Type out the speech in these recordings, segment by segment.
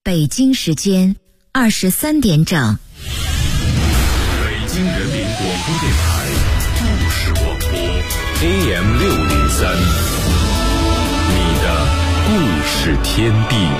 北京时间23点整。 北京人民广播电台故事广播 AM603，你的故事天地。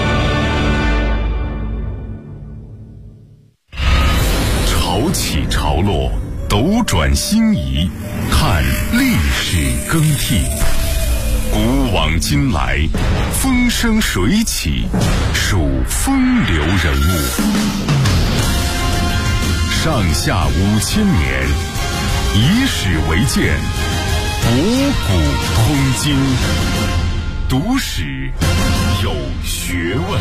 潮起潮落，斗转星移，看历史更替。古往今来，风生水起，数风流人物。上下5000年，以史为鉴，博古通今，读史有学问。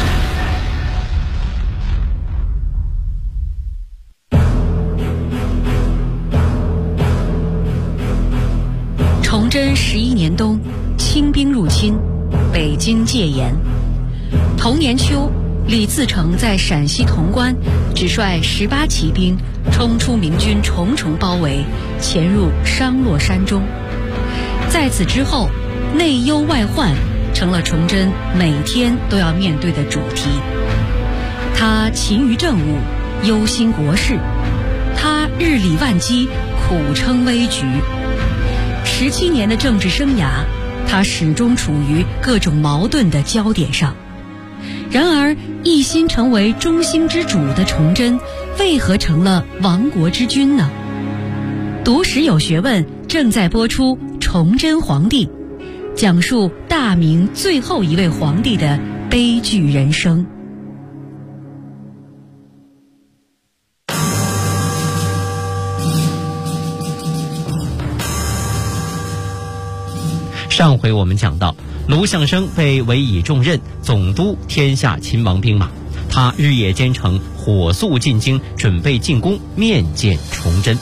崇祯11年冬，清兵入侵，北京戒严。同年秋，李自成在陕西潼关只率18骑兵冲出明军重重包围，潜入商洛山中。在此之后，内忧外患成了崇祯每天都要面对的主题。他勤于政务，忧心国事，他日理万机，苦撑危局。17年的政治生涯，他始终处于各种矛盾的焦点上。然而，一心成为中兴之主的崇祯，为何成了亡国之君呢？读史有学问正在播出《崇祯皇帝》，讲述大明最后一位皇帝的悲剧人生。 上回我们讲到，卢象升被委以重任，总督天下勤王兵马，他日夜兼程，火速进京，准备进宫面见崇祯。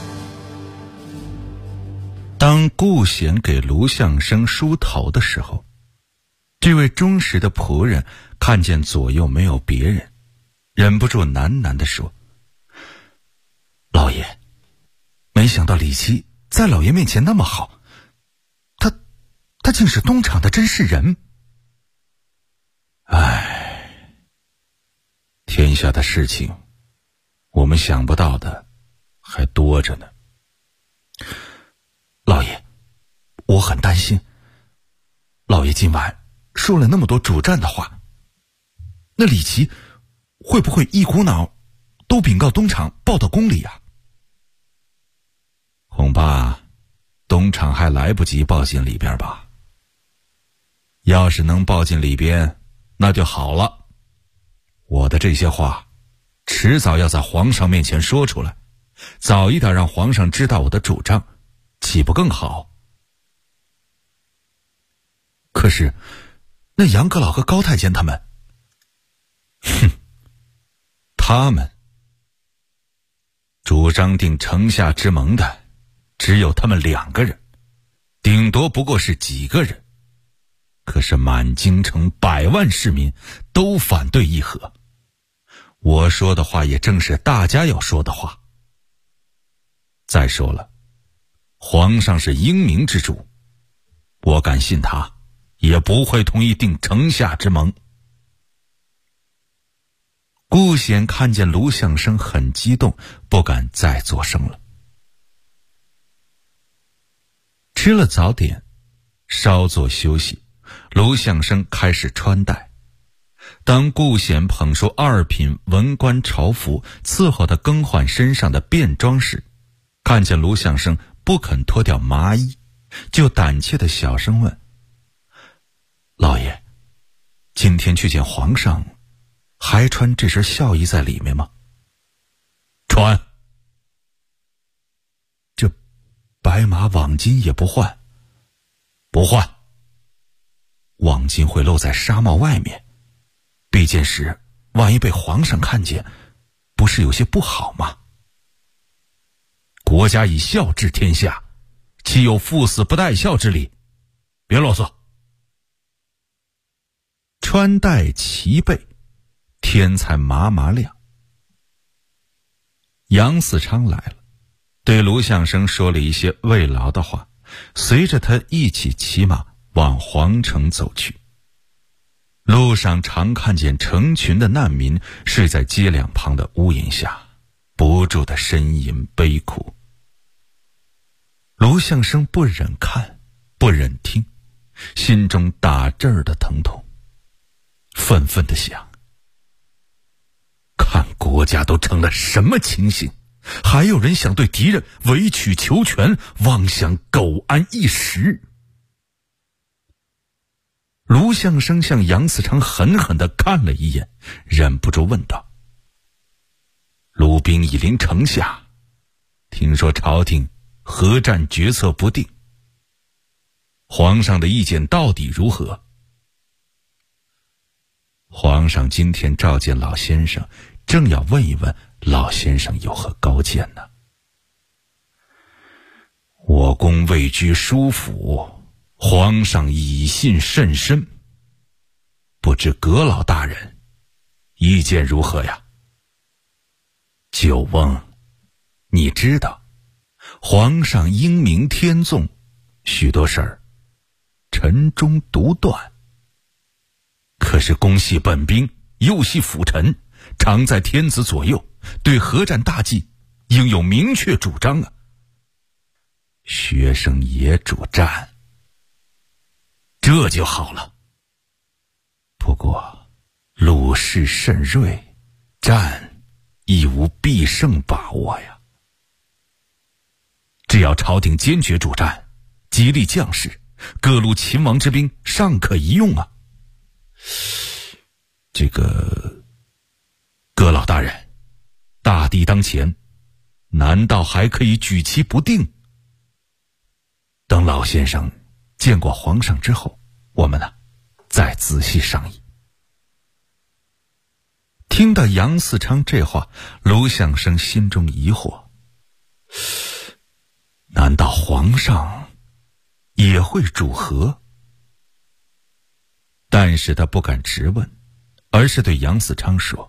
当顾显给卢象升梳头的时候，这位忠实的仆人看见左右没有别人，忍不住喃喃地说：“老爷，没想到李琦在老爷面前那么好，他竟是东厂的真是人。唉，天下的事情，我们想不到的还多着呢。老爷，我很担心，老爷今晚说了那么多主战的话，那李琦会不会一股脑都禀告东厂报到宫里啊？恐怕东厂还来不及报进里边吧。要是能报进里边，那就好了。我的这些话，迟早要在皇上面前说出来，早一点让皇上知道我的主张，岂不更好？可是，那杨阁老和高太监他们，他们主张定城下之盟的，只有他们2个人，顶多不过是几个人。可是满京城100万市民都反对议和，我说的话也正是大家要说的话。再说了，皇上是英明之主，我敢信他也不会同意定城下之盟。顾显看见卢象升很激动，不敢再作声了。吃了早点，稍作休息，卢象升开始穿戴。当顾显捧出2品文官朝服伺候他更换身上的便装时，看见卢象升不肯脱掉麻衣，就胆怯地小声问：“老爷，今天去见皇上，还穿这身孝衣在里面吗？”“穿。”“这白马网巾也不换？”“不换。网巾会露在纱帽外面，这件事万一被皇上看见，不是有些不好吗？国家以孝治天下，岂有父死不带孝之理？别啰嗦。”穿戴齐备，天才麻麻亮。杨嗣昌来了，对卢象升说了一些慰劳的话，随着他一起骑马往皇城走去。 路上常看见成群的难民睡在街两旁的屋檐下，不住地呻吟悲哭。卢相生不忍看，不忍听，心中打这儿的疼痛，愤愤地想：看国家都成了什么情形，还有人想对敌人委曲求全，妄想苟安一时。卢相生向杨嗣昌狠狠地看了一眼，忍不住问道：卢兵已临城下，听说朝廷合战决策不定，皇上的意见到底如何？皇上今天召见老先生，正要问一问老先生有何高见呢。我公位居书府，皇上以信甚深，不知阁老大人意见如何呀？九翁，你知道皇上英明天纵，许多事儿臣中独断，可是公系本兵，又系辅臣，常在天子左右，对合战大计应有明确主张啊。学生也主战，这就好了。不过鲁士甚锐，战亦无必胜把握呀。只要朝廷坚决主战，激励将士，各路秦王之兵尚可一用啊。这个阁老大人，大敌当前，难道还可以举棋不定？等老先生见过皇上之后，我们再仔细商议。听到杨嗣昌这话，卢相生心中疑惑，难道皇上也会主和？但是他不敢直问，而是对杨嗣昌说：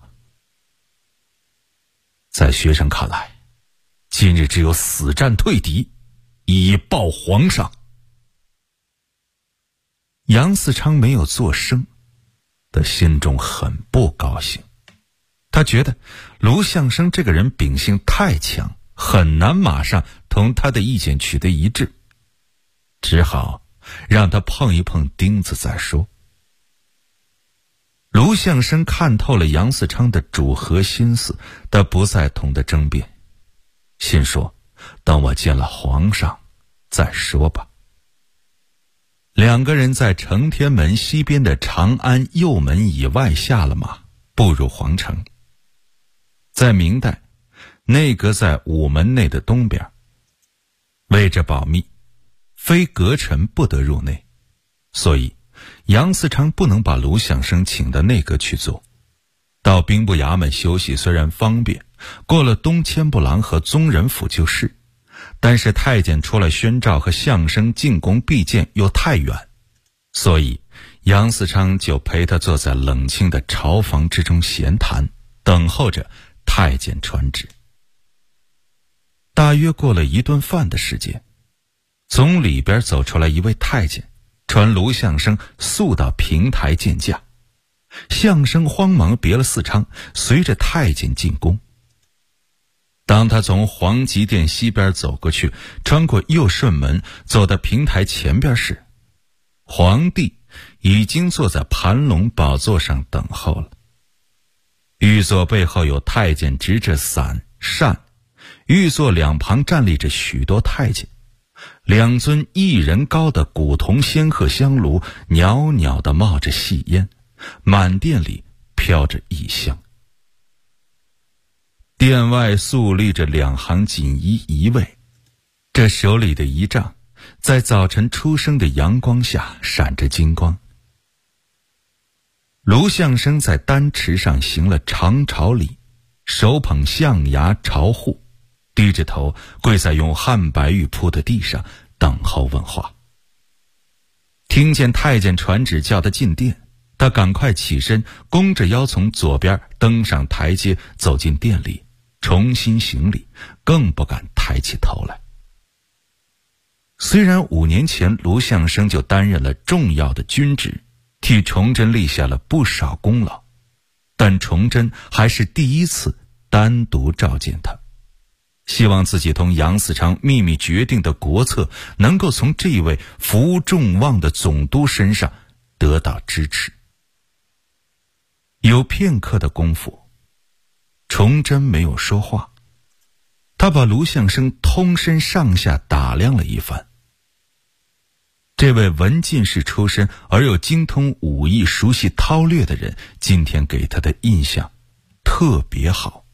在学生看来，今日只有死战退敌，以报皇上。杨嗣昌没有作声，他心中很不高兴。他觉得卢相生这个人秉性太强，很难马上同他的意见取得一致，只好让他碰一碰钉子再说。卢相生看透了杨嗣昌的主和心思，他不再同他争辩，心说等我见了皇上再说吧。两个人在承天门西边的长安右门以外下了马，步入皇城。在明代，内阁在午门内的东边，为着保密，非阁臣不得入内，所以杨嗣昌不能把卢相生请到内阁去坐。到兵部衙门休息虽然方便，过了东千步廊和宗人府就是，但是太监出来宣召和相生进宫避见又太远，所以杨嗣昌就陪他坐在冷清的朝房之中闲谈，等候着太监传旨。大约过了一顿饭的时间，从里边走出来一位太监，传卢相生速到平台见驾。相生慌忙别了嗣昌，随着太监进宫。当他从皇极殿西边走过去，穿过右顺门，走到平台前边时，皇帝已经坐在盘龙宝座上等候了。御座背后有太监执着伞扇，御座两旁站立着许多太监，两尊1人高的古铜仙鹤香炉袅袅地冒着细烟，满殿里飘着异香。殿外肃立着2行锦衣仪卫，这手里的仪仗在早晨初升的阳光下闪着金光。卢相生在丹池上行了长朝礼，手捧象牙朝户，低着头跪在用汉白玉铺的地上等候问话。听见太监传旨叫他进殿，他赶快起身，弓着腰从左边登上台阶，走进殿里，重新行礼，更不敢抬起头来。虽然5年前卢相生就担任了重要的军职， 替崇祯立下了不少功劳，但崇祯还是第一次单独召见他，希望自己同杨嗣昌秘密决定的国策能够从这位负众望的总督身上得到支持。有片刻的功夫，崇祯没有说话，他把卢象升通身上下打量了一番。这位文进士出身而又精通武艺、熟悉韬略的人，今天给他的印象特别好。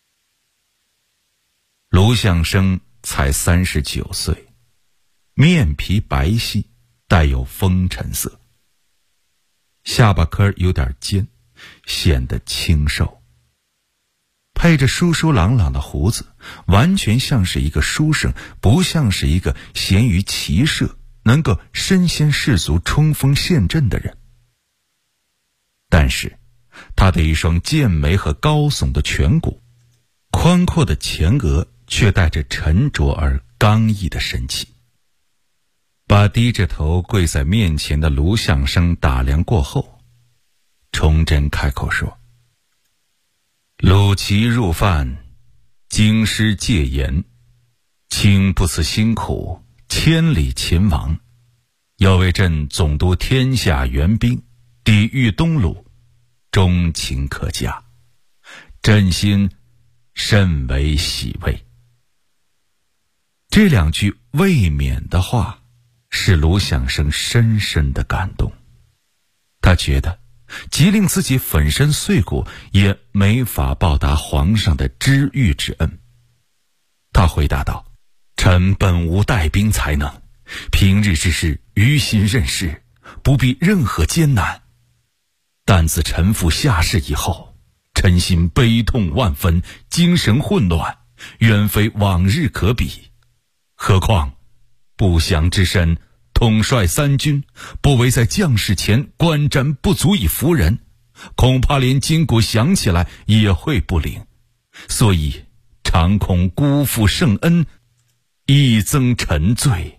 卢象升才39岁，面皮白皙，带有风尘色，下巴颏有点尖，显得清瘦，配着疏疏朗朗的胡子，完全像是一个书生，不像是一个闲于骑射能够身先士卒冲锋陷阵的人。但是他的一双剑眉和高耸的颧骨，宽阔的前额却带着沉着而刚毅的神气。把低着头跪在面前的卢象升打量过后，崇祯开口说：鲁齐入犯，京师戒严，卿不辞辛苦，千里勤王，要为朕总督天下援兵，抵御东鲁，忠勤可嘉，朕心甚为喜慰。这两句未免的话使卢象升深深的感动，他觉得即令自己粉身碎骨也没法报答皇上的知遇之恩。他回答道：臣本无带兵才能，平日之事于心任事，不必任何艰难，但自臣服下士以后，臣心悲痛万分，精神混乱，远非往日可比。何况不祥之身，统帅三军，不为在将士前观瞻不足以服人，恐怕连筋骨想起来也会不灵，所以常恐辜负圣恩，亦增臣罪。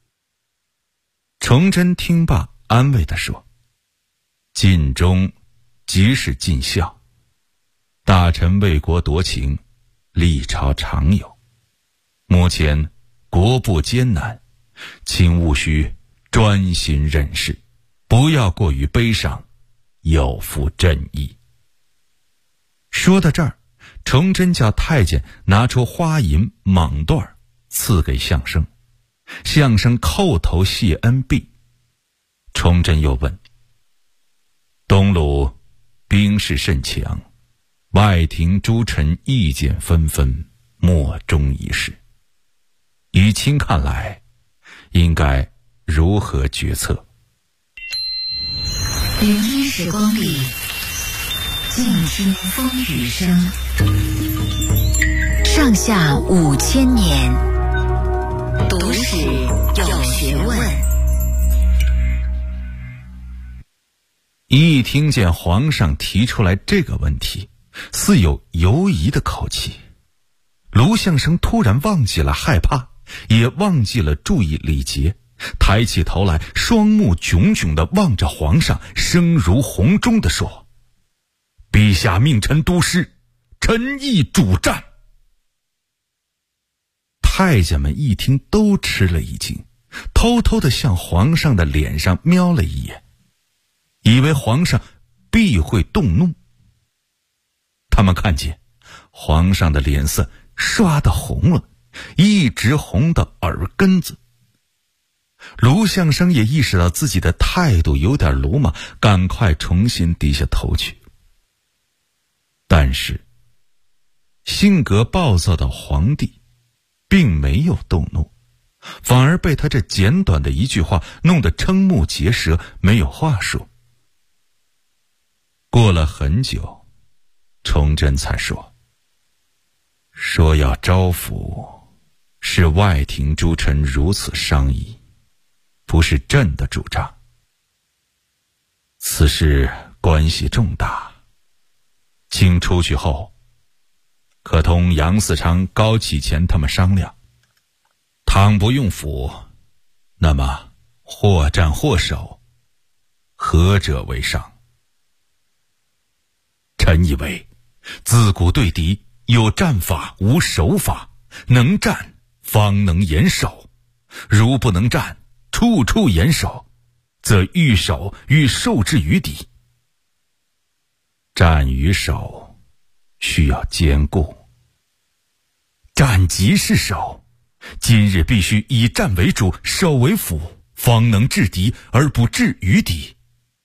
崇祯听罢安慰地说：尽忠即是尽孝，大臣为国夺情，历朝常有，目前国不艰难，请务须专心任事，不要过于悲伤，有负朕意。说到这儿，崇祯叫太监拿出花银蟒缎赐给相声，相声叩头谢恩毕。崇祯又问：东鲁兵势甚强，外廷诸臣意见纷纷，莫衷一是，于卿看来应该如何决策 ？01时光里，静听风雨声，上下5000年，读史有学问。 一听见皇上提出来这个问题，似有犹疑的口气，卢象升突然忘记了害怕，也忘记了注意礼节，抬起头来，双目炯炯地望着皇上，声如洪钟地说：陛下命臣督师，臣意主战。太监们一听都吃了一惊，偷偷地向皇上的脸上瞄了一眼，以为皇上必会动怒。他们看见皇上的脸色刷得红了，一直红到耳根子。卢象升也意识到自己的态度有点鲁莽，赶快重新低下头去。但是性格暴躁的皇帝并没有动怒，反而被他这简短的一句话弄得瞠目结舌，没有话说。过了很久，崇祯才说要招抚，是外廷诸臣如此商议，不是朕的主张。此事关系重大，卿出去后可同杨嗣昌、高启乾他们商量，倘不用抚，那么或战或守， 何者为上？臣以为，自古对敌有战法无守法，能战方能严守，如不能战，处处严守，则欲守欲受制于敌。战与守需要兼顾，战即是守，今日必须以战为主，守为辅，方能制敌而不至于敌。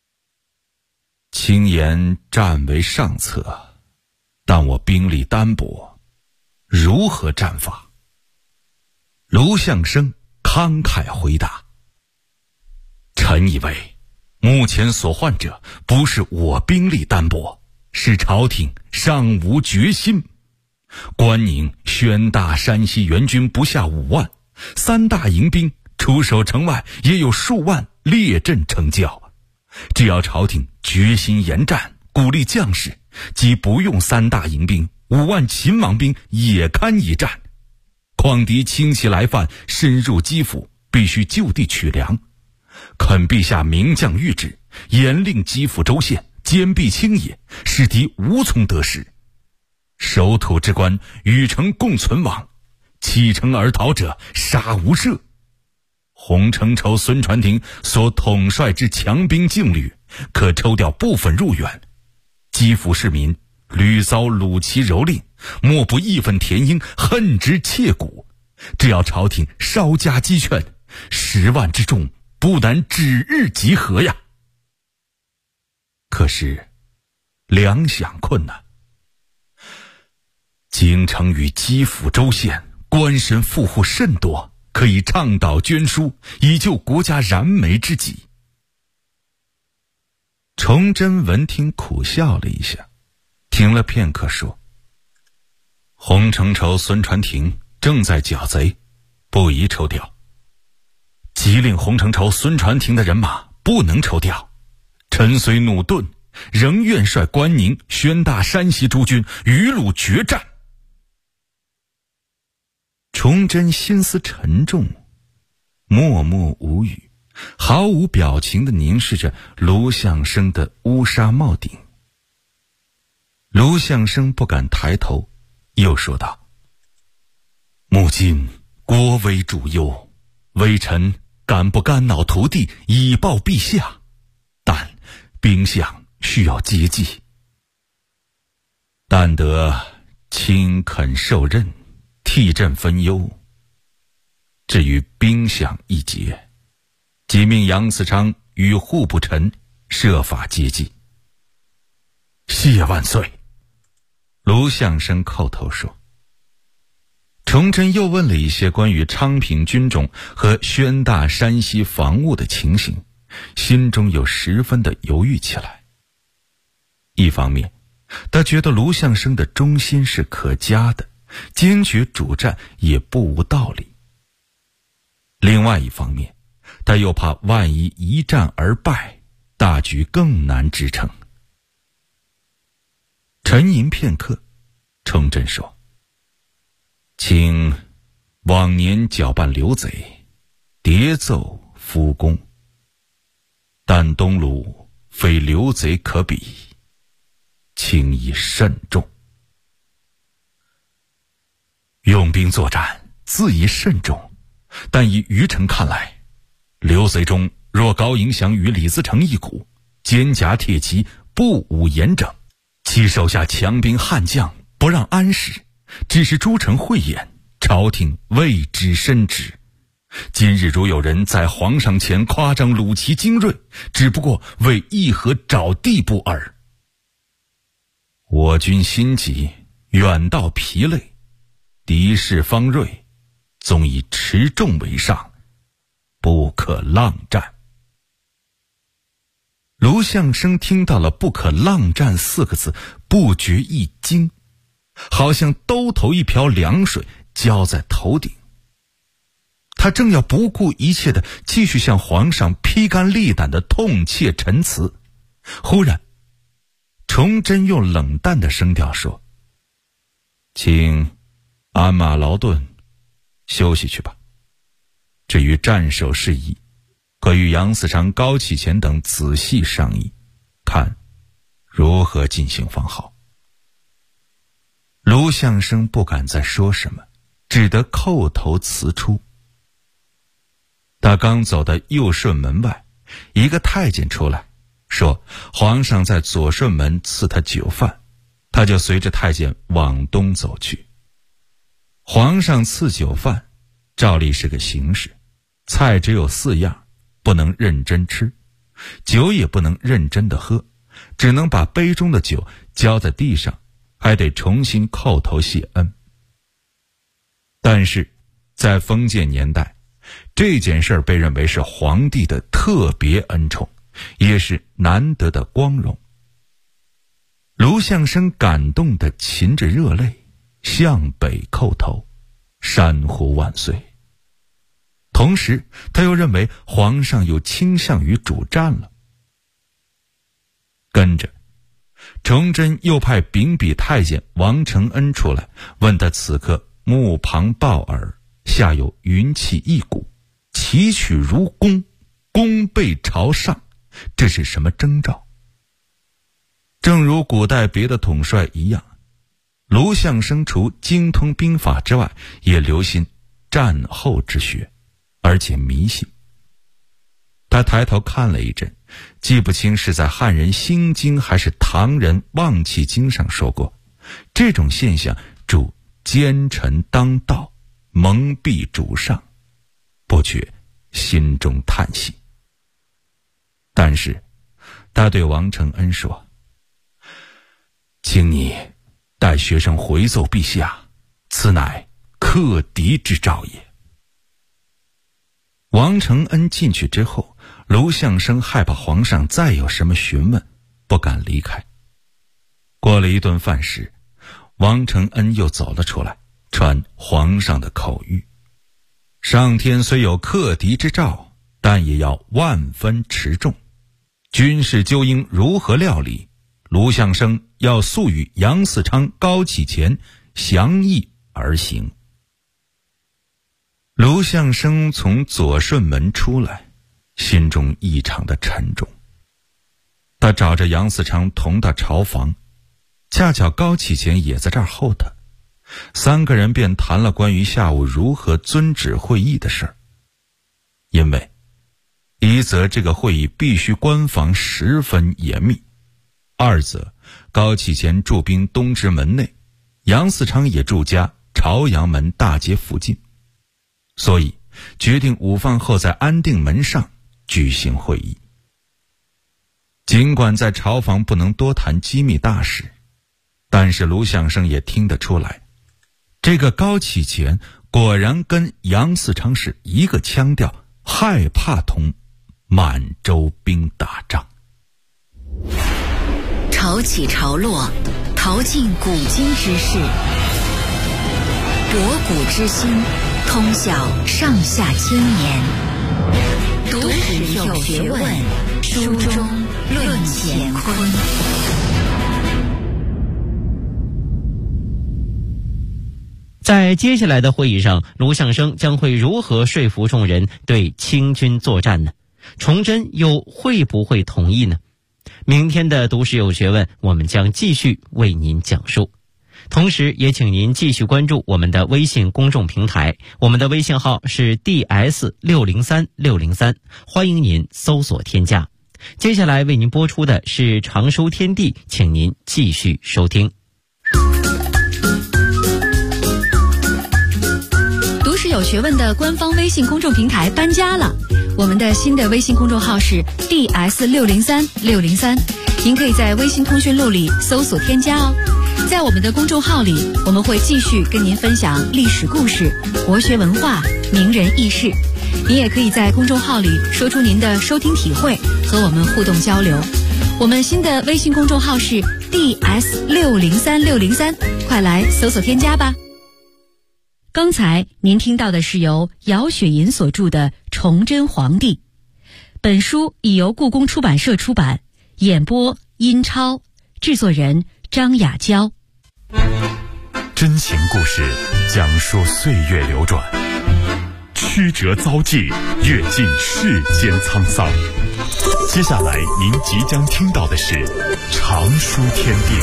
轻言战为上策，但我兵力单薄，如何战法？卢象升慷慨回答：臣以为，目前所患者不是我兵力单薄，是朝廷尚无决心。关宁、宣大、山西援军不下5万，3大营兵出守城外也有数万列阵成交。只要朝廷决心严战，鼓励将士，即不用3大营兵，5万秦王兵也堪一战。况敌轻骑来犯，深入基辅，必须就地取粮。恳陛下明降谕旨，严令基辅州县坚壁清野，使敌无从得势。守土之官与城共存亡，弃城而逃者杀无赦。洪承畴、孙传庭所统帅之强兵劲旅，可抽调部分入援。基辅市民屡遭鲁齐蹂躏，莫不义愤填膺，恨之切骨。只要朝廷稍加激劝，10万之众不难指日集合呀。可是粮饷困难，京城与基辅州县官绅富户甚多，可以倡导捐书，以救国家燃眉之急。崇祯闻听苦笑了一下，停了片刻说：洪承畴、孙传庭正在剿贼，不宜抽调。即令洪承畴、孙传庭的人马不能抽调，臣虽怒钝，仍愿率关宁、宣大、山西诸军与鲁决战。崇祯心思沉重，默默无语，毫无表情地凝视着卢象升的乌纱帽顶。卢象升不敢抬头，又说道：目今国危主忧，微臣敢不肝脑涂地以报陛下，但兵相需要接济，但得卿肯受任，替朕分忧。至于兵饷一节，即命杨嗣昌与户部臣设法接济。谢万岁！卢象升叩头说。崇祯又问了一些关于昌平军种和宣大山西防务的情形，心中又十分的犹豫起来。一方面，他觉得卢象升的忠心是可嘉的，坚决主战也不无道理。另外一方面，他又怕万一一战而败，大局更难支撑。沉吟片刻，崇祯说：卿往年搅拌刘贼，迭奏夫功，但东鲁非刘贼可比，卿宜慎重。用兵作战自宜慎重，但以愚臣看来，刘贼中若高迎祥与李自成一股，肩胛铁骑，不武严整，其手下强兵悍将不让安适，只是诸臣慧眼，朝廷未知深知。今日如有人在皇上前夸张鲁齐精锐，只不过为议和找地步耳。我军心急，远道疲累，敌势方锐，总以持重为上，不可浪战。卢象升听到了不可浪战4个字，不觉一惊，好像兜头一瓢凉水浇在头顶。他正要不顾一切地继续向皇上披肝沥胆地痛切陈词，忽然崇祯用冷淡的声调说：请鞍马劳顿，休息去吧。至于战守事宜， 可与杨嗣昌、高启乾等仔细商议，看如何进行方好。卢象升不敢再说什么，只得叩头辞出。他刚走到右顺门外，一个太监出来说皇上在左顺门赐他酒饭，他就随着太监往东走去。皇上赐酒饭照例是个形式，菜只有4样，不能认真吃，酒也不能认真的喝，只能把杯中的酒浇在地上，还得重新叩头谢恩。但是在封建年代，这件事被认为是皇帝的特别恩宠，也是难得的光荣。卢象升感动得噙着热泪，向北叩头，山呼万岁。同时他又认为皇上又倾向于主战了。跟着崇祯又派秉笔太监王承恩出来，问他此刻目旁抱耳，下有云气一股，旗曲如弓，弓背朝上，这是什么征兆？正如古代别的统帅一样，卢象升除精通兵法之外，也留心战后之学，而且迷信。他抬头看了一阵，记不清是在汉人心经还是唐人望气经上说过，这种现象主奸臣当道，蒙蔽主上，不觉心中叹息。但是他对王承恩说，请你待学生回奏陛下，此乃克敌之兆也。王承恩进去之后，卢象升害怕皇上再有什么询问，不敢离开。过了一顿饭时，王承恩又走了出来，传皇上的口谕：上天虽有克敌之兆，但也要万分持重，军事究应如何料理，卢象升要速与杨嗣昌、高启乾详议而行。卢象升从左顺门出来，心中异常的沉重。他找着杨嗣昌同到朝房，恰巧高启乾也在这儿候他，3个人便谈了关于下午如何遵旨会议的事儿。因为一则这个会议必须官防十分严密，二则高启乾驻兵东直门内，杨嗣昌也驻家朝阳门大街附近，所以决定午饭后在安定门上举行会议。尽管在朝房不能多谈机密大事，但是卢象升也听得出来，这个高启乾果然跟杨嗣昌是一个腔调，害怕同满洲兵打仗。 潮起潮落，淘尽古今之事，博古之今，通晓上下千年。读史有学问，书中论乾坤。 在接下来的会议上，卢象升将会如何说服众人对清军作战呢？崇祯又会不会同意呢？明天的读史有学问，我们将继续为您讲述。同时也请您继续关注我们的微信公众平台，我们的微信号是 DS660603，欢迎您搜索添加。接下来为您播出的是长收天地，请您继续收听。 读史有学问的官方微信公众平台搬家了，我们的新的微信公众号是 DS6603，您可以在微信通讯录里搜索添加哦。在我们的公众号里，我们会继续跟您分享历史故事、国学文化、名人轶事。您也可以在公众号里说出您的收听体会，和我们互动交流。我们新的微信公众号是 DS603603，快来搜索添加吧。刚才您听到的是由姚雪银所著的《崇祯皇帝》，本书已由故宫出版社出版，演播殷超，制作人张雅娇。 真情故事，讲述岁月流转，曲曲折遭际，阅尽世间沧桑。接下来您即将听到的是《常书天地》。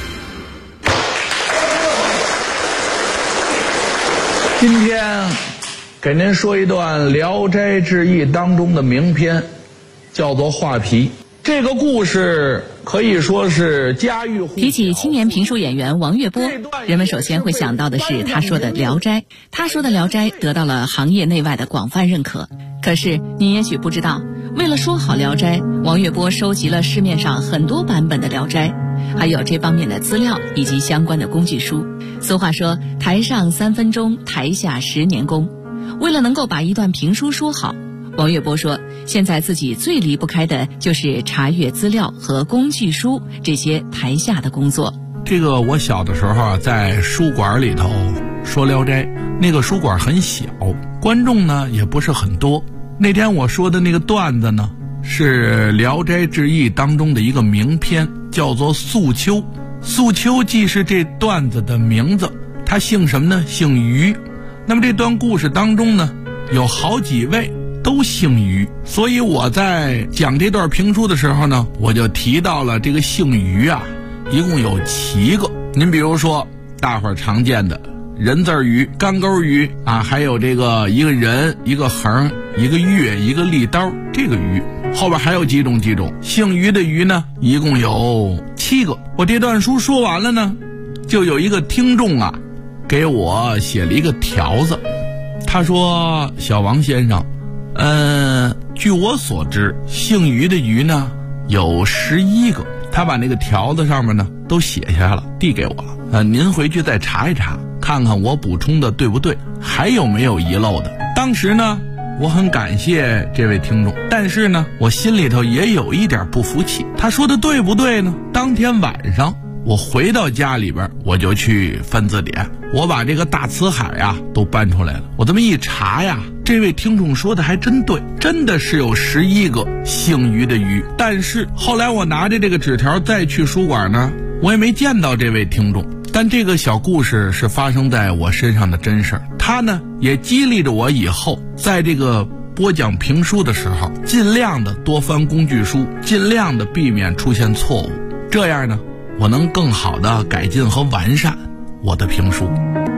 今天给您说一段《聊斋志异》当中的名篇，叫做画皮。这个故事可以说是家喻户晓。 提起青年评书演员王月波，人们首先会想到的是他说的《聊斋》。他说的《聊斋》得到了行业内外的广泛认可。可是你也许不知道，为了说好《聊斋》，王月波收集了市面上很多版本的《聊斋》，还有这方面的资料以及相关的工具书。俗话说，台上3分钟，台下10年功。为了能够把一段评书说好，王月波说，现在自己最离不开的就是查阅资料和工具书这些台下的工作。 这个我小的时候啊，在书馆里头说《聊斋》，那个书馆很小，观众呢也不是很多。那天我说的那个段子呢，是《聊斋志异》当中的一个名篇，叫做《宿秋》。宿秋既是这段子的名字，他姓什么呢？姓于。那么这段故事当中呢，有好几位都姓于，所以我在讲这段评书的时候呢，我就提到了这个姓于啊，一共有7个。您比如说大伙儿常见的人字鱼、干钩鱼啊，还有这个一个人、一个横、一个月、一个利刀，这个鱼后边还有几种。姓于的于呢，一共有7个。我这段书说完了呢，就有一个听众啊给我写了一个条子，他说：小王先生，据我所知，姓于的于呢有11个。他把那个条子上面呢都写下来了，递给我了。您回去再查一查，看看我补充的对不对，还有没有遗漏的。当时呢，我很感谢这位听众，但是呢，我心里头也有一点不服气。他说的对不对呢？当天晚上我回到家里边，我就去翻字典，我把这个大辞海呀都搬出来了。我这么一查呀，这位听众说的还真对，真的是有11个姓于的于。但是后来我拿着这个纸条再去书馆呢，我也没见到这位听众。但这个小故事是发生在我身上的真事儿，它呢也激励着我以后在这个播讲评书的时候，尽量的多翻工具书，尽量的避免出现错误，这样呢我能更好的改进和完善我的评书。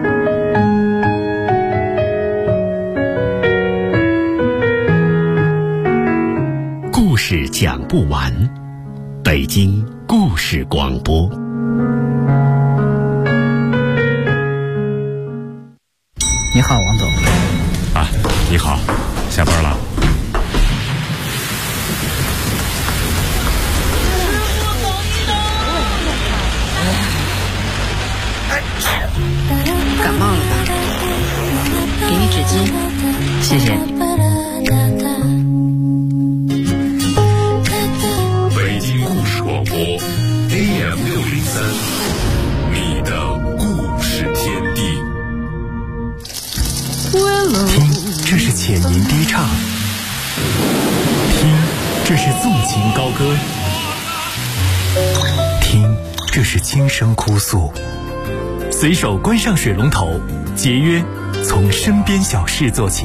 故事讲不完，北京故事广播。 你好，王总。 啊，你好，下班了。 感冒了吧？给你纸巾。 谢谢。 北京故事广播 AM603，你的故事天地。 听，这是浅吟低唱；听，这是纵情高歌；听，这是轻声哭诉。随手关上水龙头，节约从身边小事做起。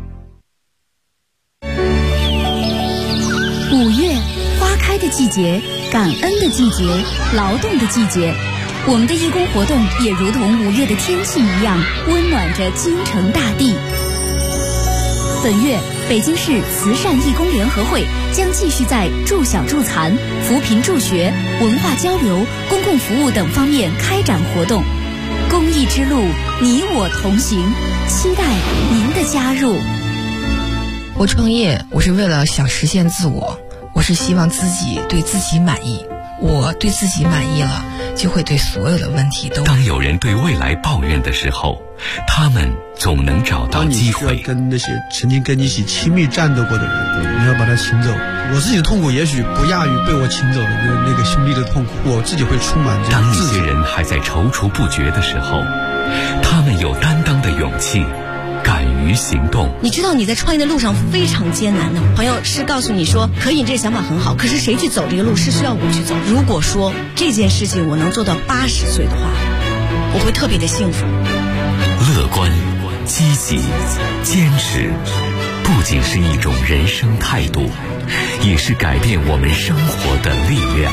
5月，花开的季节，感恩的季节，劳动的季节。我们的义工活动也如同5月的天气一样，温暖着京城大地。本月，北京市慈善义工联合会将继续在助小助残、扶贫助学、文化交流、公共服务等方面开展活动。公益之路，你我同行，期待您的加入。 我创业，我是为了想实现自我，我是希望自己对自己满意。我对自己满意了，就会对所有的问题都。 当有人对未来抱怨的时候，他们总能找到机会。 当你需要跟那些曾经跟你一起亲密战斗过的人，你要把他请走。我自己的痛苦也许不亚于被我请走的那个兄弟的痛苦，我自己会充满这当一些人还在踌躇不决的时候，他们有担当的勇气，敢于行动。 你知道你在创业的路上非常艰难的，朋友是告诉你说可以，这个想法很好，可是谁去走这个路是需要我去走。如果说这件事情我能做到80岁的话，我会特别的幸福。 乐观、 积极、坚持，不仅是一种人生态度，也是改变我们生活的力量。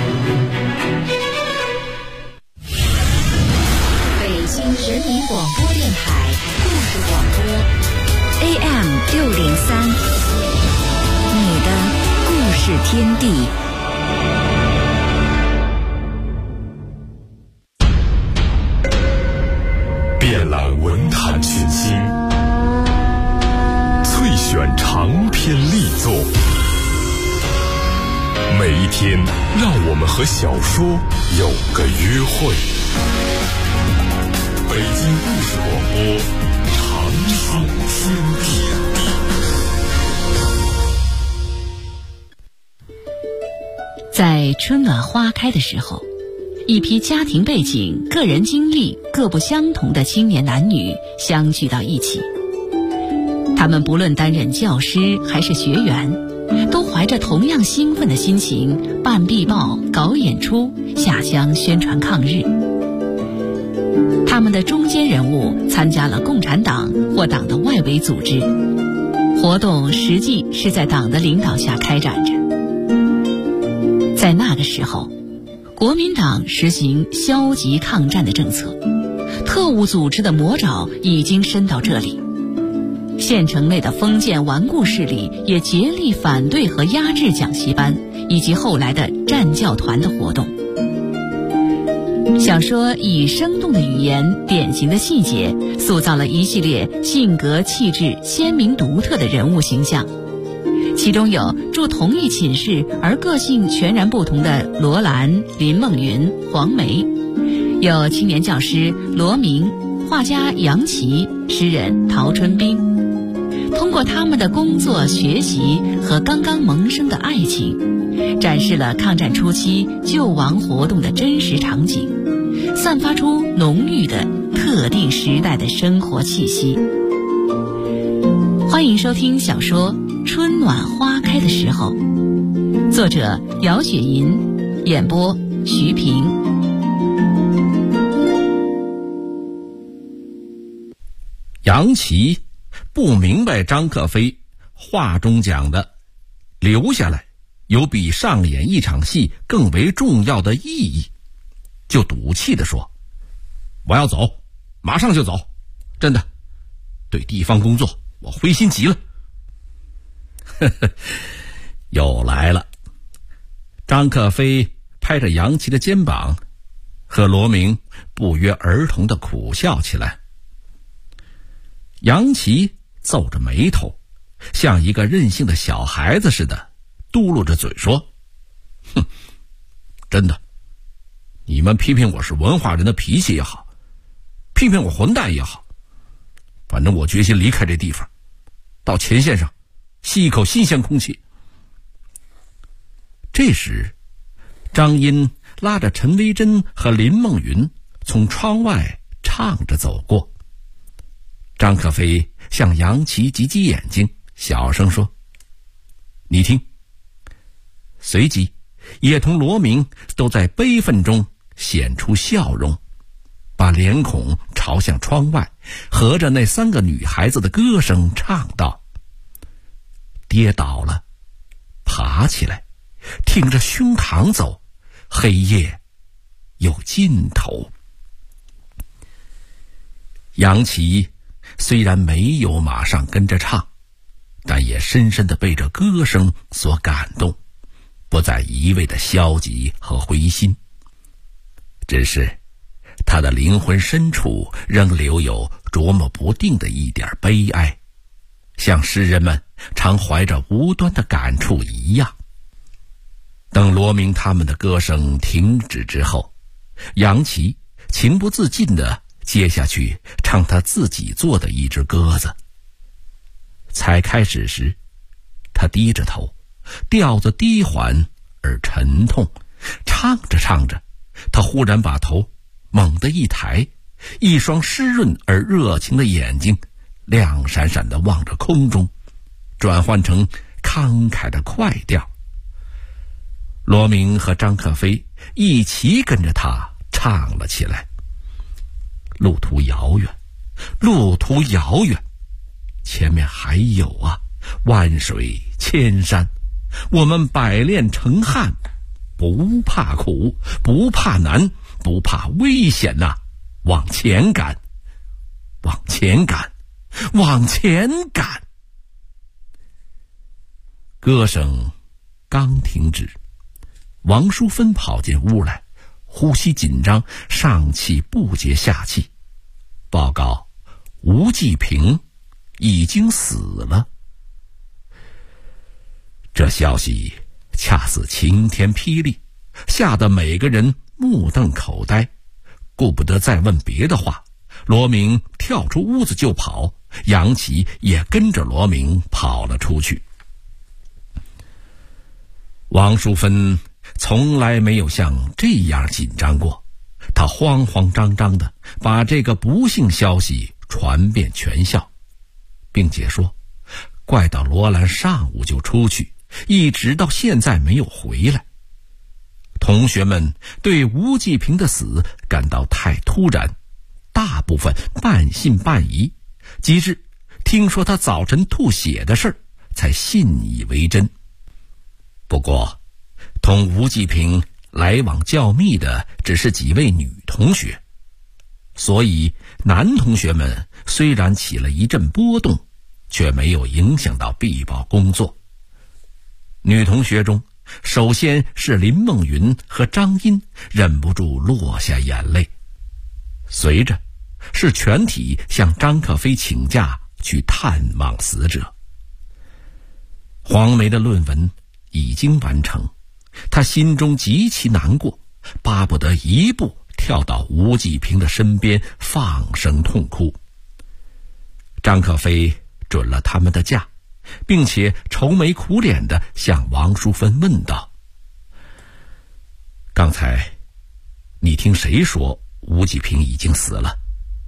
北京人民广播电台故事广播 AM603，你的故事天地。 遍览文坛群星，萃选长篇力作，每一天让我们和小说有个约会。北京故事广播，长长天地。 在春暖花开的时候，一批家庭背景、个人经历各不相同的青年男女相聚到一起。他们不论担任教师还是学员，都怀着同样兴奋的心情办壁报、搞演出、下乡宣传抗日。他们的中坚人物参加了共产党或党的外围组织，活动实际是在党的领导下开展着。在那个时候，国民党实行消极抗战的政策，特务组织的魔爪已经伸到这里。县城内的封建顽固势力也竭力反对和压制讲习班以及后来的战教团的活动。小说以生动的语言、典型的细节，塑造了一系列性格气质鲜明独特的人物形象。其中有住同一寝室而个性全然不同的罗兰、林梦云、黄梅，有青年教师罗明、画家杨琦、诗人陶春冰。通过他们的工作、学习和刚刚萌生的爱情，展示了抗战初期救亡活动的真实场景，散发出浓郁的特定时代的生活气息。欢迎收听小说《春暖花开的时候》，作者姚雪银，演播徐平。 杨琦不明白张克飞话中讲的留下来有比上演一场戏更为重要的意义，就赌气地说：我要走，马上就走，真的，对地方工作我灰心极了。呵呵，又来了。张克飞拍着杨琦的肩膀，和罗明不约而同地苦笑起来。杨琦皱着眉头，像一个任性的小孩子似的嘟噜着嘴说：哼，真的，你们批评我是文化人的脾气也好，批评我混蛋也好，反正我决心离开这地方，到前线上吸一口新鲜空气。这时张茵拉着陈维珍和林梦云从窗外唱着走过。张克飞向杨琦挤挤眼睛，小声说：你听。随即也同罗明都在悲愤中显出笑容，把脸孔朝向窗外，合着那三个女孩子的歌声唱道：跌倒了，爬起来，挺着胸膛走，黑夜有尽头。杨琦虽然没有马上跟着唱，但也深深地被这歌声所感动，不再一味的消极和灰心。只是他的灵魂深处仍留有琢磨不定的一点悲哀，像诗人们常怀着无端的感触一样。等罗明他们的歌声停止之后，杨琦情不自禁地接下去唱他自己做的一支歌子。才开始时，他低着头，调子低缓而沉痛，唱着唱着，他忽然把头猛地一抬，一双湿润而热情的眼睛亮闪闪地望着空中，转换成慷慨的快调。罗明和张克飞一起跟着他唱了起来。路途遥远， 路途遥远，前面还有啊，万水千山，我们百炼成汉，不怕苦，不怕难，不怕危险呐，往前赶，往前赶，往前赶。歌声刚停止，王淑芬跑进屋来，呼吸紧张，上气不接下气，报告吴继平已经死了。这消息恰似晴天霹雳，吓得每个人目瞪口呆，顾不得再问别的话，罗明跳出屋子就跑，杨琪也跟着罗明跑了出去。王淑芬从来没有像这样紧张过，她慌慌张张地把这个不幸消息传遍全校，并且说怪到罗兰上午就出去，一直到现在没有回来。同学们对吴继平的死感到太突然，大部分半信半疑，及至听说他早晨吐血的事儿，才信以为真。不过同吴继平来往较密的只是几位女同学，所以男同学们虽然起了一阵波动，却没有影响到必报工作。女同学中，首先是林梦云和张茵忍不住落下眼泪，随着是全体向张克飞请假去探望死者。黄梅的论文已经完成，他心中极其难过，巴不得一步跳到吴继平的身边放声痛哭。张克飞准了他们的假，并且愁眉苦脸地向王淑芬问道：刚才你听谁说吴继平已经死了？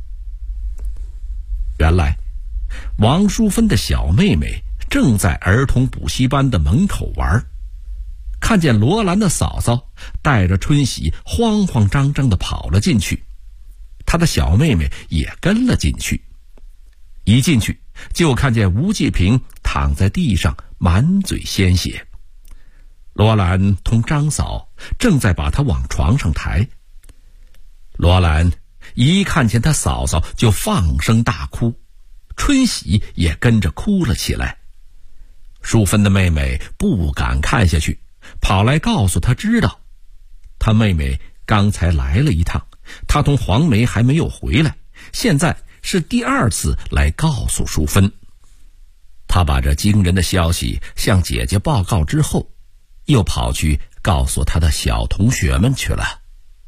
原来王淑芬的小妹妹正在儿童补习班的门口玩，看见罗兰的嫂嫂带着春喜慌慌张张地跑了进去，她的小妹妹也跟了进去。一进去就看见吴继平躺在地上满嘴鲜血，罗兰同张嫂正在把他往床上抬。罗兰一看见他嫂嫂就放声大哭，春喜也跟着哭了起来。淑芬的妹妹不敢看下去，跑来告诉他知道，他妹妹刚才来了一趟，他同黄梅还没有回来，现在是第二次来告诉淑芬。他把这惊人的消息向姐姐报告之后，又跑去告诉他的小同学们去了。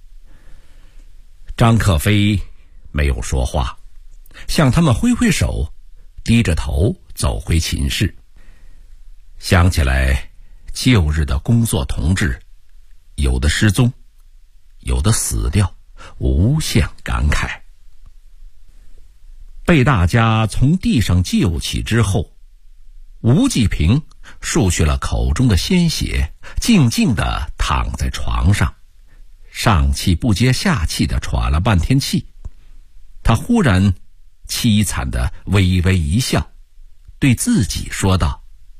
张克飞没有说话，向他们挥挥手，低着头走回寝室。想起来旧日的工作同志，有的失踪，有的死掉，无限感慨。被大家从地上救起之后，吴继平漱去了口中的鲜血，静静地躺在床上，上气不接下气地喘了半天气。他忽然凄惨地微微一笑，对自己说道：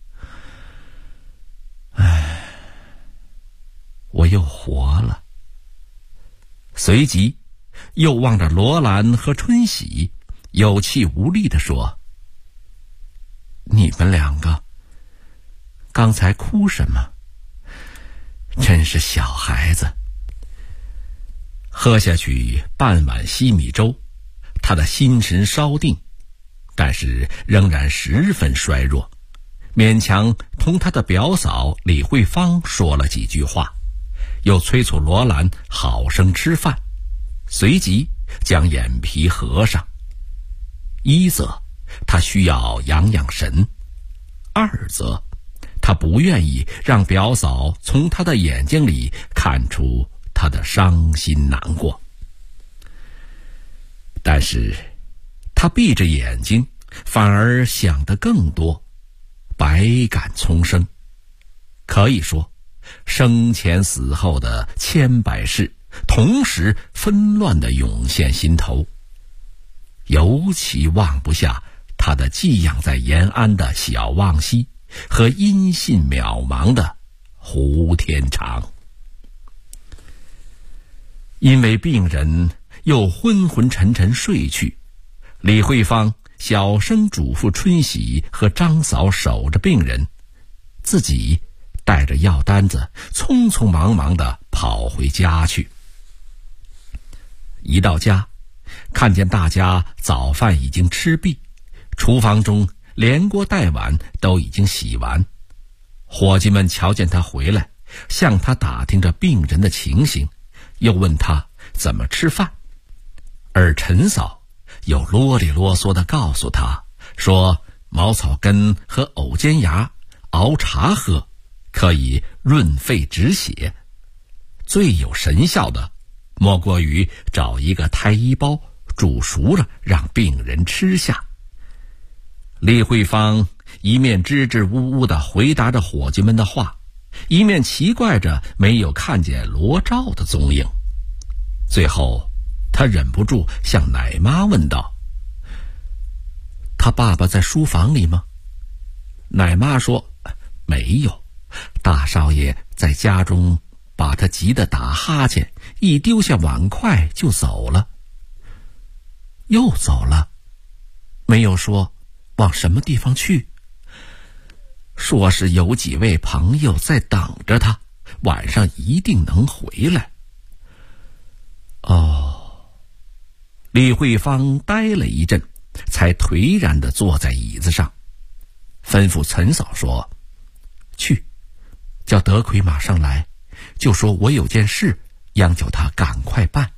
唉，我又活了。随即又望着罗兰和春喜，有气无力地说：你们两个刚才哭什么？真是小孩子。喝下去半碗稀米粥，他的心神稍定，但是仍然十分衰弱，勉强同他的表嫂李慧芳说了几句话，又催促罗兰好生吃饭，随即将眼皮合上。一则他需要养养神，二则他不愿意让表嫂从他的眼睛里看出他的伤心难过。但是他闭着眼睛，反而想得更多，百感丛生。可以说，生前死后的千百事同时纷乱地涌现心头。 尤其忘不下他的寄养在延安的小望溪和音信渺茫的胡天长。因为病人又昏昏沉沉睡去，李慧芳小声嘱咐春喜和张嫂守着病人，自己带着药单子匆匆忙忙地跑回家去。一到家，看见大家早饭已经吃毕，厨房中连锅带碗都已经洗完。伙计们瞧见他回来，向他打听着病人的情形，又问他怎么吃饭。而陈嫂又啰里啰嗦地告诉他说，茅草根和藕尖芽熬茶喝，可以润肺止血。最有神效的莫过于找一个胎衣包煮熟了让病人吃下。李慧芳一面支支吾吾地回答着伙计们的话，一面奇怪着没有看见罗兆的踪影。最后他忍不住向奶妈问道：他爸爸在书房里吗？奶妈说：没有，大少爷在家中把他急得打哈欠，一丢下碗筷就走了。又走了？没有说往什么地方去？说是有几位朋友在等着他，晚上一定能回来。哦。李慧芳呆了一阵，才颓然地坐在椅子上，吩咐陈嫂说：去，叫德奎马上来，就说我有件事，央求他赶快办。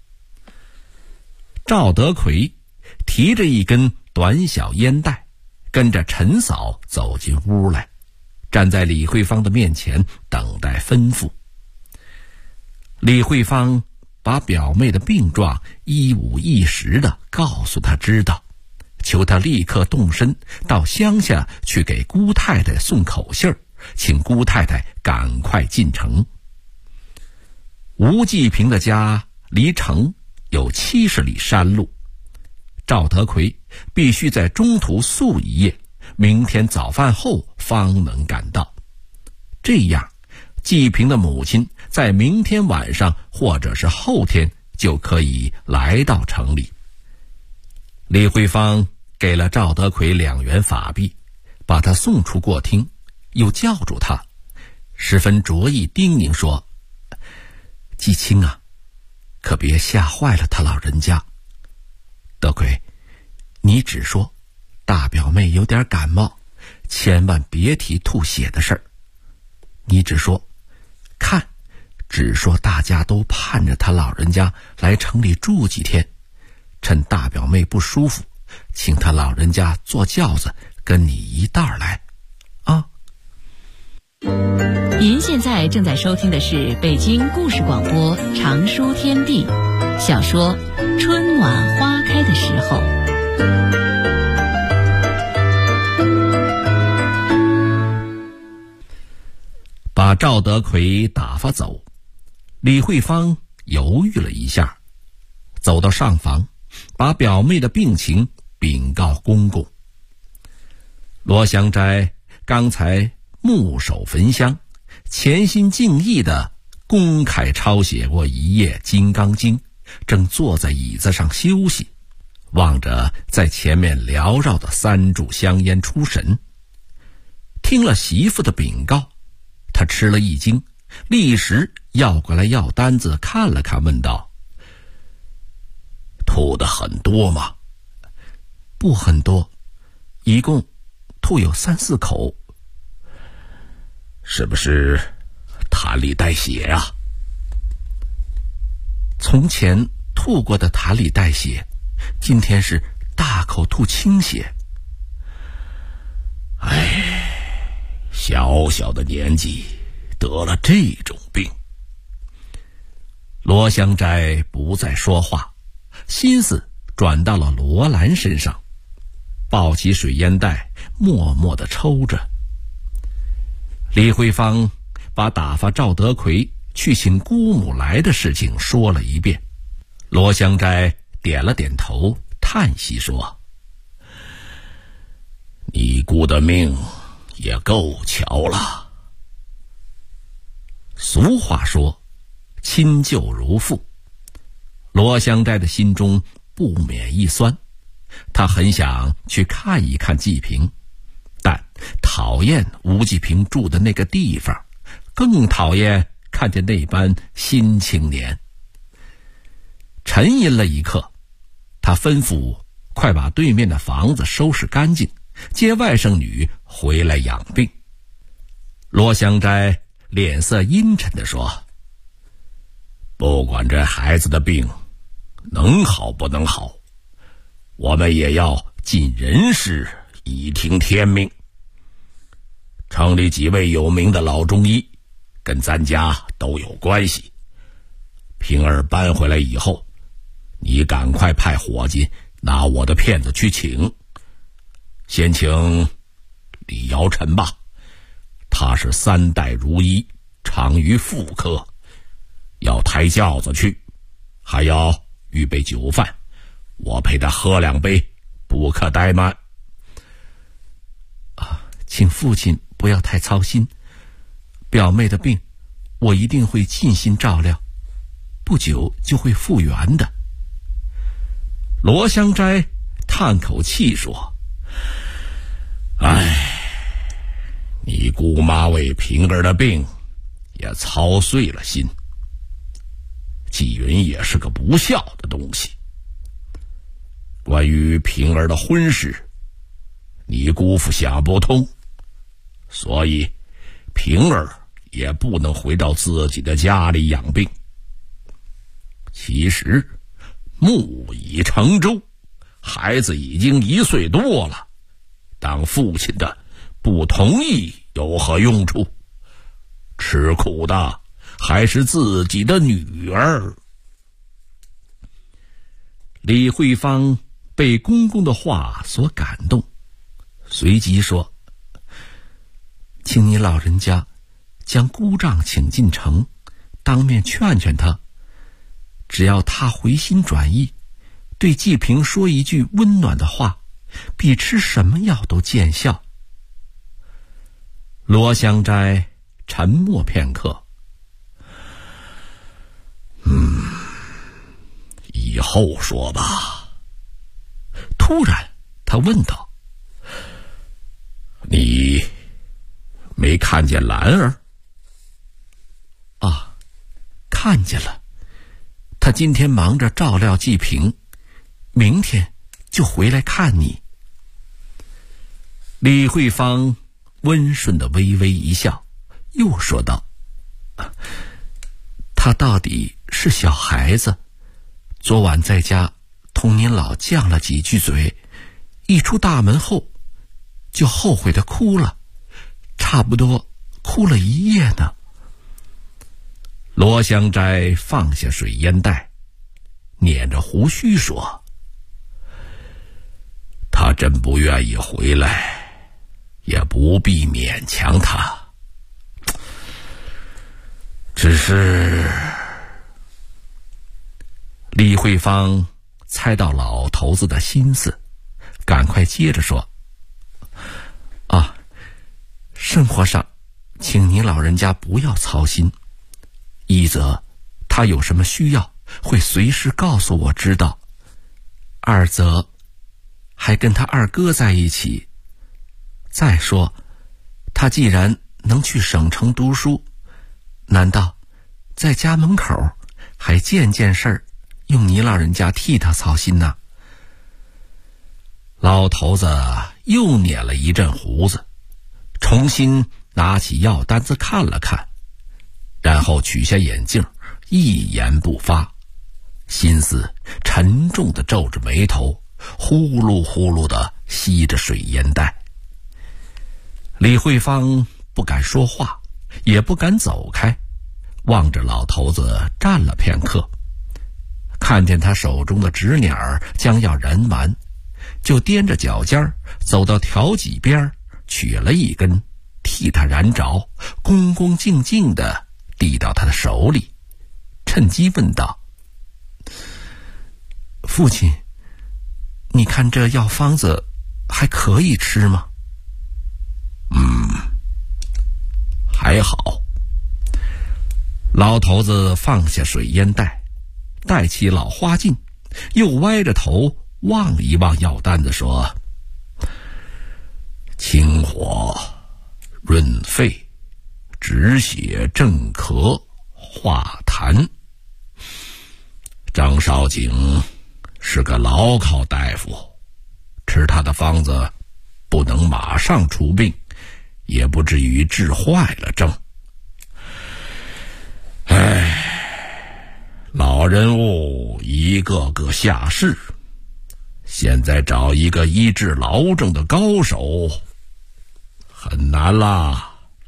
赵德奎提着一根短小烟袋，跟着陈嫂走进屋来，站在李慧芳的面前等待吩咐。李慧芳把表妹的病状一五一十地告诉他知道，求他立刻动身到乡下去给姑太太送口信儿，请姑太太赶快进城。吴继平的家离城有70里山路，赵德奎必须在中途宿一夜，明天早饭后方能赶到。这样继平的母亲在明天晚上或者是后天就可以来到城里。李慧芳给了赵德奎2元法币，把他送出过厅，又叫住他，十分着意叮咛说：继清啊，可别吓坏了他老人家。德奎，你只说大表妹有点感冒，千万别提吐血的事儿。你只说只说大家都盼着他老人家来城里住几天，趁大表妹不舒服，请他老人家坐轿子跟你一道来啊。 您现在正在收听的是北京故事广播长书天地小说《春暖花开的时候》。 把赵德奎打发走，李慧芳犹豫了一下，走到上房，把表妹的病情禀告公公。罗祥斋刚才木守焚香，潜心静意地公开抄写过一页《金刚经》，正坐在椅子上休息，望着在前面缭绕的3炷香烟出神。听了媳妇的禀告，他吃了一惊，立时要过来药单子看了看，问道：吐的很多吗？不很多，一共吐有3、4口。是不是痰里带血啊？从前吐过的痰里带血，今天是大口吐清血。小小的年纪得了这种病。罗香斋不再说话，心思转到了罗兰身上，抱起水烟袋默默地抽着。李慧芳把打发赵德奎去请姑母来的事情说了一遍，罗香斋点了点头， 叹息说：“尼姑的命也够巧了。”俗话说亲旧如父，罗香斋的心中不免一酸，他很想去看一看季平，但讨厌吴季平住的那个地方，更讨厌看见那般新青年。沉吟了一刻，他吩咐快把对面的房子收拾干净，接外甥女回来养病。罗香斋脸色阴沉地说：“不管这孩子的病能好不能好，我们也要尽人事以听天命。城里几位有名的老中医跟咱家都有关系，平儿搬回来以后，你赶快派伙计拿我的片子去请。先请李尧臣吧，他是3代如一，长于妇科，要抬轿子去，还要预备酒饭，我陪他喝2杯，不可怠慢。”请父亲不要太操心，表妹的病我一定会尽心照料，不久就会复原的。罗香斋叹口气说：“你姑妈为平儿的病也操碎了心。纪云也是个不孝的东西。关于平儿的婚事，你姑父想不通，所以平儿也不能回到自己的家里养病。其实木已成舟，孩子已经1岁多了，当父亲的不同意有何用处？吃苦的还是自己的女儿。”李慧芳被公公的话所感动，随即说：“请你老人家将姑丈请进城，当面劝劝他，只要他回心转意，对季平说一句温暖的话，比吃什么药都见效。”罗香斋沉默片刻，以后说吧。突然他问道：“你没看见兰儿？”“看见了，他今天忙着照料季平，明天就回来看你。”李慧芳温顺的微微一笑，又说道：“他到底是小孩子，昨晚在家同您老犟了几句嘴，一出大门后就后悔的哭了，差不多哭了1夜呢。”罗香斋放下水烟袋，捻着胡须说：“他真不愿意回来，也不必勉强他。只是……”李慧芳猜到老头子的心思，赶快接着说：“生活上请您老人家不要操心，一则他有什么需要会随时告诉我知道，二则还跟他二哥在一起。再说他既然能去省城读书，难道在家门口还件事儿用你老人家替他操心呢？”老头子又捻了一阵胡子，重新拿起药单子看了看，然后取下眼镜，一言不发，心思沉重地皱着眉头，呼噜呼噜地吸着水烟袋。李慧芳不敢说话，也不敢走开，望着老头子站了片刻，看见他手中的纸捻将要燃完，就踮着脚尖走到条脊边，取了一根，替他燃着，恭恭敬敬地递到他的手里，趁机问道：“父亲， 你看这药方子还可以吃吗？还好。老头子放下水烟袋，戴起老花镜，又歪着头望一望药单子，说：清火润肺，止血镇咳，化痰。张少景是个牢靠大夫，吃他的方子不能马上除病，也不至于治坏了症。老人物一个个下世，现在找一个医治痨症的高手很难啦。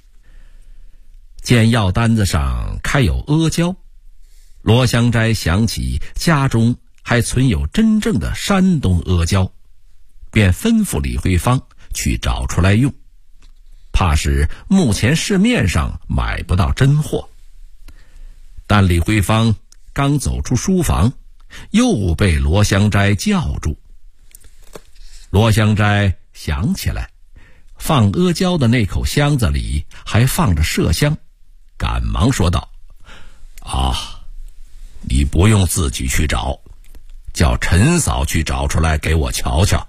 见药单子上开有阿胶，罗香斋想起家中还存有真正的山东阿胶，便吩咐李慧芳去找出来用，怕是目前市面上买不到真货。但李慧芳刚走出书房，又被罗香斋叫住。罗香斋想起来，放阿胶的那口箱子里还放着麝香，赶忙说道：你不用自己去找，叫陈嫂去找出来给我瞧瞧。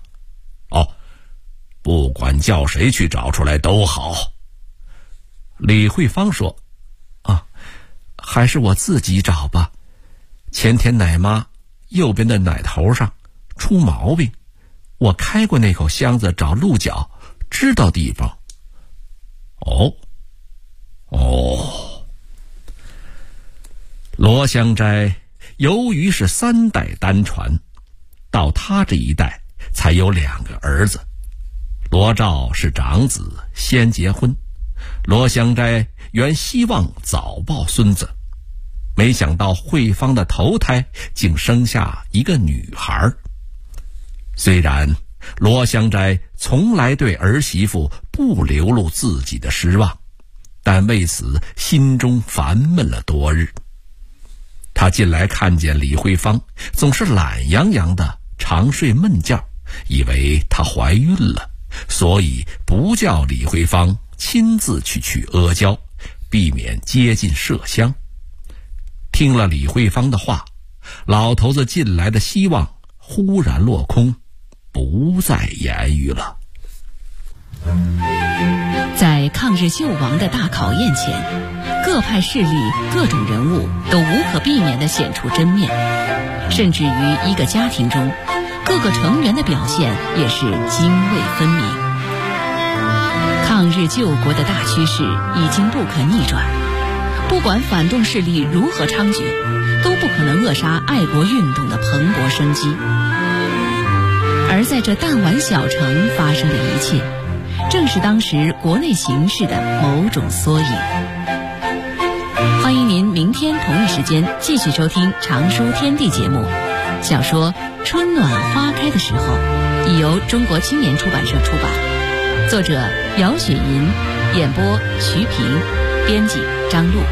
不管叫谁去找出来都好。李慧芳说：还是我自己找吧。前天奶妈右边的奶头上出毛病，我开过那口箱子找鹿角，知道地方。罗香斋由于是3代单传，到他这一代才有2个儿子。罗兆是长子，先结婚。罗香斋原希望早抱孙子，没想到慧芳的头胎竟生下一个女孩。虽然罗香斋从来对儿媳妇不流露自己的失望，但为此心中烦闷了多日。他进来看见李慧芳总是懒洋洋的长睡闷觉，以为她怀孕了，所以不叫李慧芳亲自去取阿胶，避免接近麝香。听了李慧芳的话，老头子进来的希望忽然落空，不再言语了。 在抗日救亡的大考验前，各派势力、各种人物都无可避免地显出真面，甚至于一个家庭中，各个成员的表现也是泾渭分明。抗日救国的大趋势已经不可逆转，不管反动势力如何猖獗，都不可能扼杀爱国运动的蓬勃生机。而在这弹丸小城发生的一切，正是当时国内形势的某种缩影。欢迎您明天同一时间继续收听《常书天地》节目。小说《春暖花开的时候》已由中国青年出版社出版，作者姚雪银，演播徐平，编辑张璐。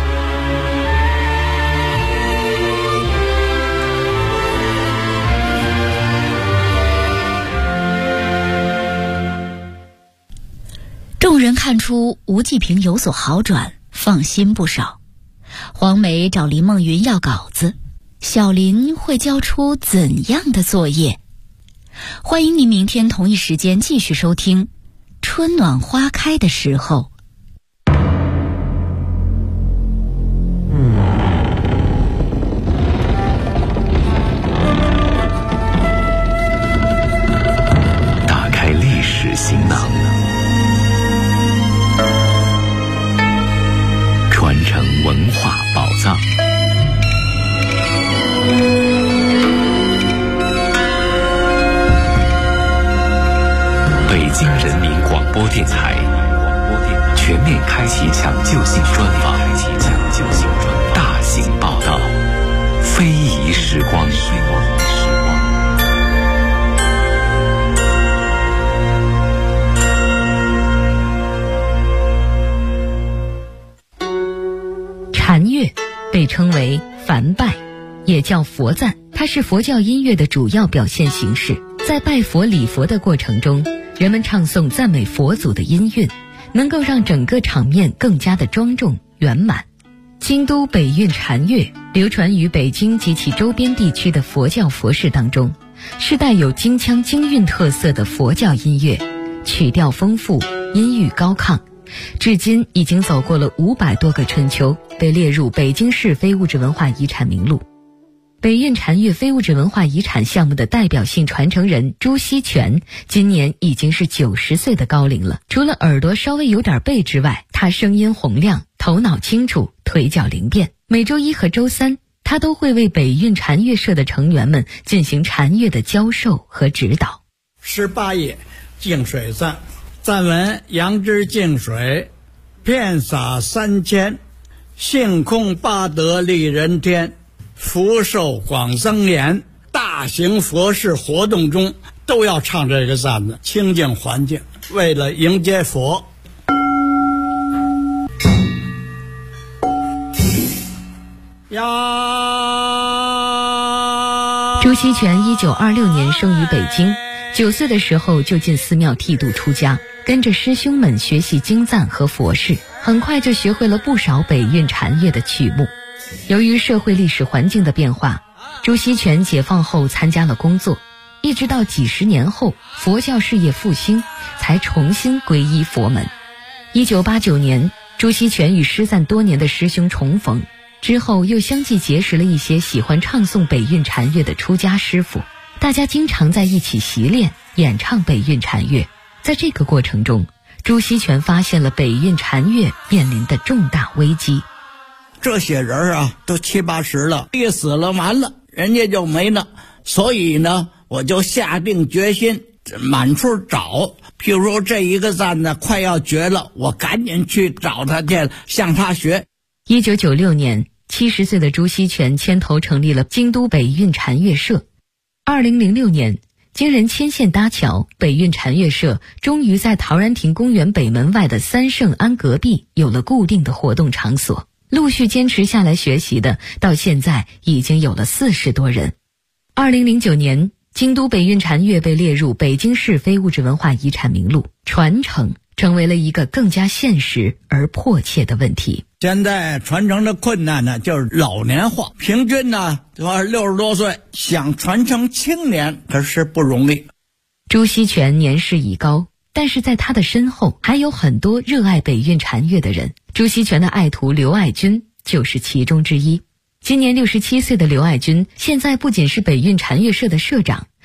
众人看出吴继平有所好转，放心不少。黄梅找林梦云要稿子，小林会交出怎样的作业？欢迎您明天同一时间继续收听《春暖花开的时候》。 打开历史行囊，传承文化宝藏。北京人民广播电台全面开启抢救性专访，大型报道，非遗时光。 禅乐被称为梵拜，也叫佛赞，它是佛教音乐的主要表现形式。 在拜佛礼佛的过程中，人们唱诵赞美佛祖的音韵，能够让整个场面更加的庄重圆满。京都北韵禅乐流传于北京及其周边地区的佛教佛事当中，是带有京腔京韵特色的佛教音乐，曲调丰富，音域高亢，至今已经走过了500多个春秋，被列入北京市非物质文化遗产名录。北韵禅乐非物质文化遗产项目的代表性传承人朱锡全今年已经是90岁的高龄了。除了耳朵稍微有点背之外，他声音洪亮，头脑清楚，腿脚灵便。每周一和周三，他都会为北韵禅乐社的成员们进行禅乐的教授和指导。 18页净水赞，赞文：杨之净水，遍洒3000，性空八德利人天，福寿广增延。大型佛事活动中都要唱这个赞的，清净环境，为了迎接佛。 朱锡全1926年生于北京，9岁的时候就进寺庙剃度出家，跟着师兄们学习经赞和佛事，很快就学会了不少北韵禅乐的曲目。由于社会历史环境的变化，朱锡全解放后参加了工作，一直到几十年后佛教事业复兴，才重新皈依佛门。1989年，朱锡全与失散多年的师兄重逢，之后又相继结识了一些喜欢唱诵北韵禅乐的出家师傅，大家经常在一起习练演唱北韵禅乐。在这个过程中，朱锡全发现了北韵禅乐面临的重大危机。 这些人啊都70、80了，一死了完了，人家就没了。所以呢，我就下定决心满处找，譬如说这一个赞呢快要绝了，我赶紧去找他去，向他学。 1996年，70岁的朱锡全牵头成立了京都北韵禅乐社。2006年，经人牵线搭桥，北韵禅乐社终于在陶然亭公园北门外的三圣庵隔壁有了固定的活动场所。陆续坚持下来学习的，到现在已经有了40多人。2009年，京都北韵禅乐被列入北京市非物质文化遗产名录，传承成为了一个更加现实而迫切的问题。 现在传承的困难呢，就是老年化，平均呢60多岁，想传承青年可是不容易。 朱锡全年事已高，但是在他的身后还有很多热爱北韵禅乐的人。朱锡全的爱徒刘爱军就是其中之一。今年67岁的刘爱军，现在不仅是北韵禅乐社的社长，